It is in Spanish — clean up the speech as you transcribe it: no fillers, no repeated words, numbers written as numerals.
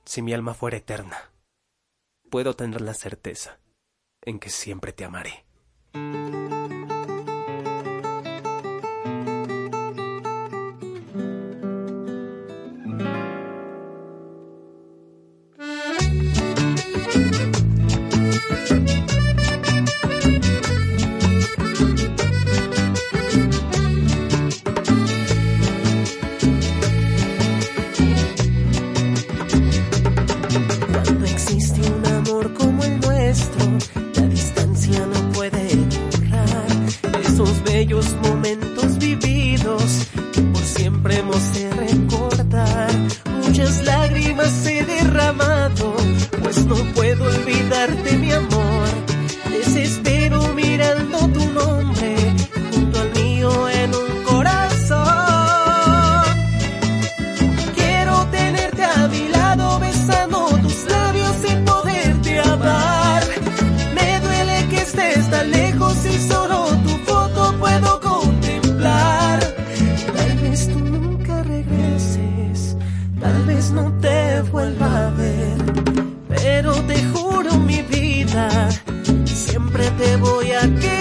Si mi alma fuera eterna, puedo tener la certeza en que siempre te amaré. Cuando existe un amor como el nuestro, la distancia no puede borrar esos bellos momentos vividos que por siempre hemos de recordar. Muchas lágrimas he derramado, pues no puedo olvidarte, mi amor. Desespero mirando tu nombre junto al mío en un corazón. Quiero tenerte a mi lado, besando tus labios y poderte amar. Me duele que estés tan lejos y solo tu foto puedo contemplar. Tal vez tú nunca regreses, tal vez no te vuelva a ver, pero te juro, mi vida, siempre te voy a querer.